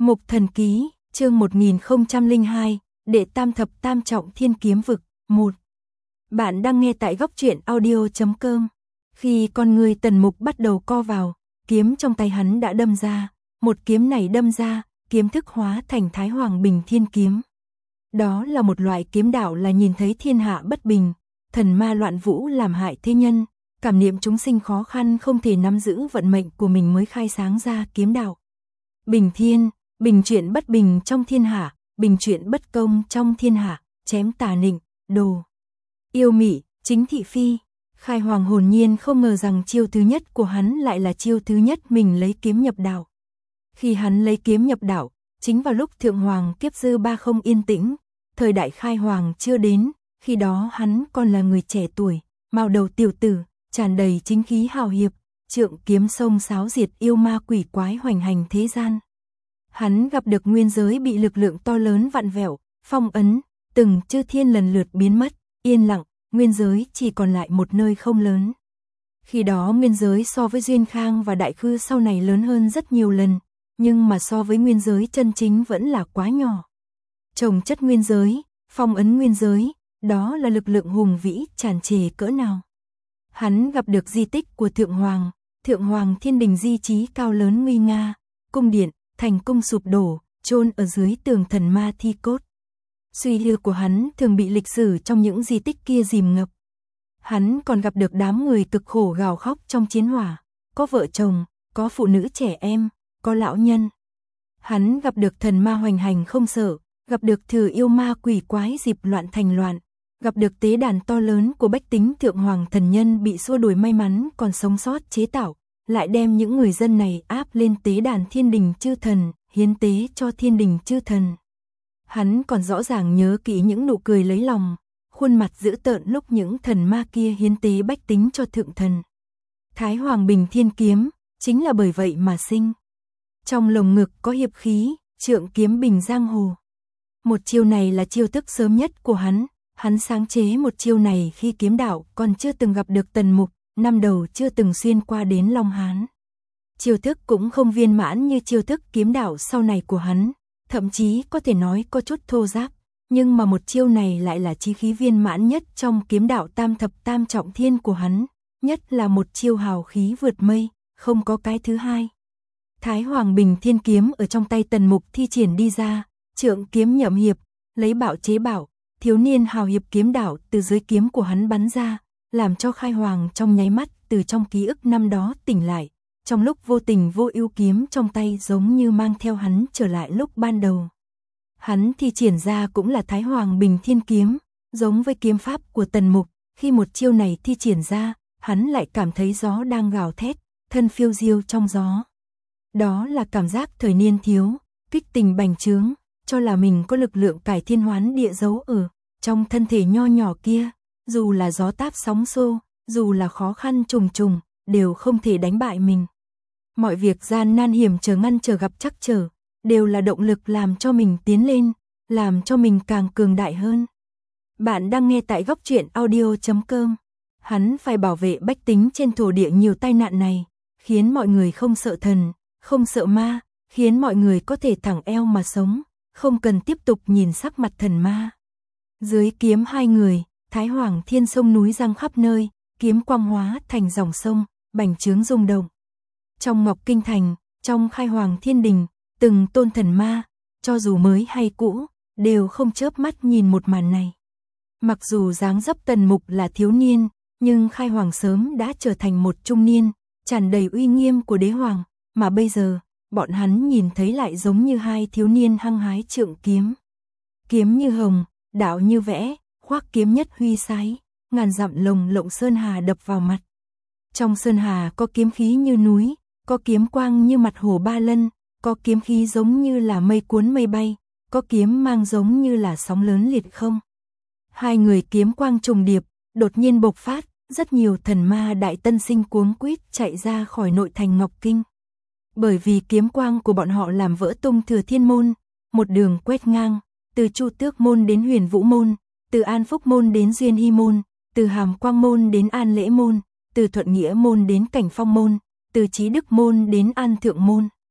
Mục Thần Ký, chương 1002, Đệ Tam Thập Tam Trọng Thiên Kiếm Vực, 1. Bạn đang nghe tại góc truyện audio.com. Khi con người Tần Mục bắt đầu co vào, kiếm trong tay hắn đã đâm ra, một kiếm này đâm ra, kiếm thức hóa thành Thái Hoàng Bình Thiên Kiếm. Đó là một loại kiếm đạo là nhìn thấy thiên hạ bất bình, thần ma loạn vũ làm hại thế nhân, cảm niệm chúng sinh khó khăn không thể nắm giữ vận mệnh của mình mới khai sáng ra kiếm đạo. Bình thiên, bình chuyện bất bình trong thiên hạ, bình chuyện bất công trong thiên hạ, chém tà nịnh, đồ. Yêu mị, chính thị phi. Khai Hoàng hồn nhiên không ngờ rằng chiêu thứ nhất của hắn lại là chiêu thứ nhất mình lấy kiếm nhập đạo. Khi hắn lấy kiếm nhập đạo, chính vào lúc Thượng Hoàng kiếp dư ba không yên tĩnh, thời đại Khai Hoàng chưa đến, khi đó hắn còn là người trẻ tuổi, mao đầu tiểu tử, tràn đầy chính khí hào hiệp, trượng kiếm sông sáo diệt yêu ma quỷ quái hoành hành thế gian. Hắn gặp được nguyên giới bị lực lượng to lớn vặn vẹo, phong ấn, từng chư thiên lần lượt biến mất, yên lặng, nguyên giới chỉ còn lại một nơi không lớn. Khi đó nguyên giới so với Duyên Khang và Đại Khư sau này lớn hơn rất nhiều lần, nhưng mà so với nguyên giới chân chính vẫn là quá nhỏ. Trồng chất nguyên giới, phong ấn nguyên giới, đó là lực lượng hùng vĩ tràn trề cỡ nào. Hắn gặp được di tích của Thượng Hoàng Thiên Đình di chí cao lớn nguy nga, cung điện, thành cung sụp đổ, chôn ở dưới tường thần ma thi cốt. Suy hư của hắn thường bị lịch sử trong những di tích kia dìm ngập. Hắn còn gặp được đám người cực khổ gào khóc trong chiến hỏa, có vợ chồng, có phụ nữ trẻ em, có lão nhân. Hắn gặp được thần ma hoành hành không sợ, gặp được thừa yêu ma quỷ quái dịp loạn thành loạn, gặp được tế đàn to lớn của bách tính Thượng Hoàng thần nhân bị xua đuổi may mắn còn sống sót chế tạo, lại đem những người dân này áp lên tế đàn Thiên Đình chư thần, hiến tế cho Thiên Đình chư thần. Hắn còn rõ ràng nhớ kỹ những nụ cười lấy lòng, khuôn mặt dữ tợn lúc những thần ma kia hiến tế bách tính cho thượng thần. Thái Hoàng Bình Thiên Kiếm, chính là bởi vậy mà sinh. Trong lồng ngực có hiệp khí, trượng kiếm bình giang hồ. Một chiêu này là chiêu thức sớm nhất của hắn sáng chế một chiêu này khi kiếm đạo còn chưa từng gặp được Tần Mục, năm đầu chưa từng xuyên qua đến Long Hán. Chiêu thức cũng không viên mãn như chiêu thức kiếm đạo sau này của hắn, thậm chí có thể nói có chút thô ráp, nhưng mà một chiêu này lại là chí khí viên mãn nhất trong kiếm đạo tam thập tam trọng thiên của hắn, nhất là một chiêu hào khí vượt mây, không có cái thứ hai. Thái Hoàng Bình Thiên Kiếm ở trong tay Tần Mục thi triển đi ra, trượng kiếm nhậm hiệp, lấy bảo chế bảo, thiếu niên hào hiệp kiếm đạo từ dưới kiếm của hắn bắn ra, làm cho Khai Hoàng trong nháy mắt từ trong ký ức năm đó tỉnh lại, trong lúc vô tình vô ưu kiếm trong tay giống như mang theo hắn trở lại lúc ban đầu. Hắn thi triển ra cũng là Thái Hoàng Bình Thiên Kiếm, giống với kiếm pháp của Tần Mục, khi một chiêu này thi triển ra, hắn lại cảm thấy gió đang gào thét, thân phiêu diêu trong gió. Đó là cảm giác thời niên thiếu, kích tình bành trướng, cho là mình có lực lượng cải thiên hoán địa giấu ở trong thân thể nho nhỏ kia, dù là gió táp sóng xô, dù là khó khăn trùng trùng, đều không thể đánh bại mình. Mọi việc gian nan hiểm trở ngăn trở gặp trắc trở, đều là động lực làm cho mình tiến lên, làm cho mình càng cường đại hơn. Bạn đang nghe tại góc truyện audio.com. Hắn phải bảo vệ bách tính trên thổ địa nhiều tai nạn này, khiến mọi người không sợ thần, không sợ ma, khiến mọi người có thể thẳng eo mà sống, không cần tiếp tục nhìn sắc mặt thần ma. Dưới kiếm hai người, Thái Hoàng Thiên sông núi giăng khắp nơi, kiếm quang hóa thành dòng sông, bành trướng rung động. Trong Ngọc Kinh Thành, trong Khai Hoàng Thiên Đình, từng tôn thần ma, cho dù mới hay cũ, đều không chớp mắt nhìn một màn này. Mặc dù dáng dấp Tần Mục là thiếu niên, nhưng Khai Hoàng sớm đã trở thành một trung niên, tràn đầy uy nghiêm của đế hoàng, mà bây giờ, bọn hắn nhìn thấy lại giống như hai thiếu niên hăng hái trượng kiếm. Kiếm như hồng, đạo như vẽ, khoác kiếm nhất huy sái, ngàn dặm lồng lộng sơn hà đập vào mặt. Trong sơn hà có kiếm khí như núi, có kiếm quang như mặt hồ Ba Lân, có kiếm khí giống như là mây cuốn mây bay, có kiếm mang giống như là sóng lớn liệt không. Hai người kiếm quang trùng điệp, đột nhiên bộc phát, rất nhiều thần ma đại tân sinh cuống quýt chạy ra khỏi nội thành Ngọc Kinh. Bởi vì kiếm quang của bọn họ làm vỡ tung Thừa Thiên môn, một đường quét ngang, từ Chu Tước môn đến Huyền Vũ môn, từ An Phúc môn đến Duyên Hy môn, từ Hàm Quang môn đến An Lễ môn, từ Thuận Nghĩa môn đến Cảnh Phong môn, từ Chí Đức môn đến An Thượng môn.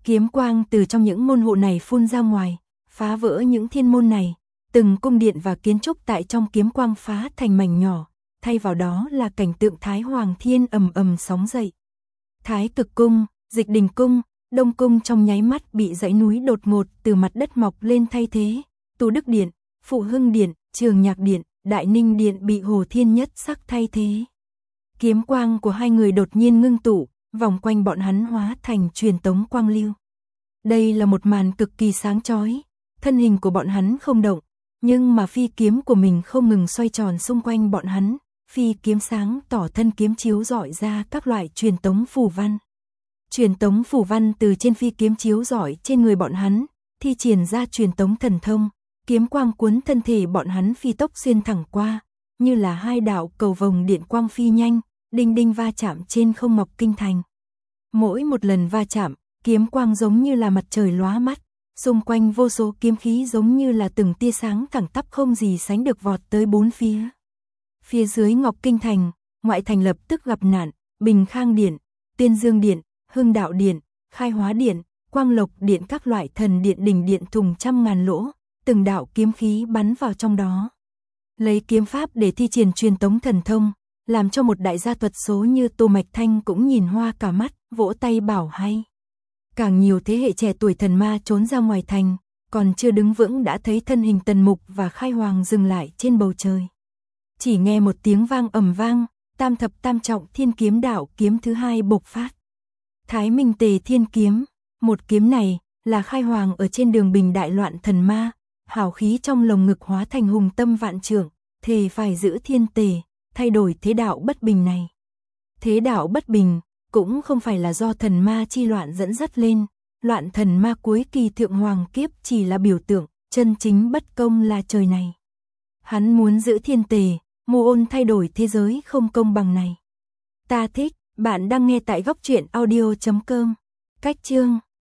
Kiếm quang từ trong những môn hộ này phun ra ngoài, phá vỡ những thiên môn này, từng cung điện và kiến trúc tại trong kiếm quang phá thành mảnh nhỏ, thay vào đó là cảnh tượng Thái Hoàng Thiên ầm ầm sóng dậy. Thái Cực Cung, Dịch Đình Cung, Đông Cung trong nháy mắt bị dãy núi đột ngột từ mặt đất mọc lên thay thế, Tu Đức Điện, Phụ Hưng Điện, Trường Nhạc Điện, Đại Ninh Điện bị Hồ Thiên Nhất Sắc thay thế. Kiếm quang của hai người đột nhiên ngưng tụ, vòng quanh bọn hắn hóa thành truyền tống quang lưu. Đây là một màn cực kỳ sáng chói, thân hình của bọn hắn không động, nhưng mà phi kiếm của mình không ngừng xoay tròn xung quanh bọn hắn, phi kiếm sáng tỏ thân kiếm chiếu rọi ra các loại truyền tống phù văn. Truyền tống phù văn từ trên phi kiếm chiếu rọi trên người bọn hắn, thi triển ra truyền tống thần thông, kiếm quang cuốn thân thể bọn hắn phi tốc xuyên thẳng qua, như là hai đạo cầu vồng điện quang phi nhanh, đinh đinh va chạm trên không Ngọc Kinh Thành. Mỗi một lần va chạm, kiếm quang giống như là mặt trời lóa mắt, xung quanh vô số kiếm khí giống như là từng tia sáng thẳng tắp không gì sánh được vọt tới bốn phía. Phía dưới Ngọc Kinh Thành, ngoại thành lập tức gặp nạn, Bình Khang Điện, Tiên Dương Điện, Hưng Đạo Điện, Khai Hóa Điện, Quang Lộc Điện, các loại thần điện đỉnh điện thùng trăm ngàn lỗ, từng đạo kiếm khí bắn vào trong đó. Lấy kiếm pháp để thi triển truyền tống thần thông, làm cho một đại gia thuật số như Tô Mạch Thanh cũng nhìn hoa cả mắt, vỗ tay bảo hay. Càng nhiều thế hệ trẻ tuổi thần ma trốn ra ngoài thành, còn chưa đứng vững đã thấy thân hình Tần Mục và Khai Hoàng dừng lại trên bầu trời. Chỉ nghe một tiếng vang ầm vang, tam thập tam trọng thiên kiếm đạo kiếm thứ hai bộc phát. Thái Minh Tề Thiên Kiếm, một kiếm này là Khai Hoàng ở trên đường bình đại loạn thần ma, hào khí trong lồng ngực hóa thành hùng tâm vạn trượng, thề phải giữ thiên tề, thay đổi thế đạo bất bình này. Thế đạo bất bình cũng không phải là do thần ma chi loạn dẫn dắt lên, loạn thần ma cuối kỳ thượng hoàng kiếp chỉ là biểu tượng, chân chính bất công là trời này. Hắn muốn giữ thiên tề, mưu ôn thay đổi thế giới không công bằng này. Ta thích, bạn đang nghe tại góc truyện audio.com. Cách chương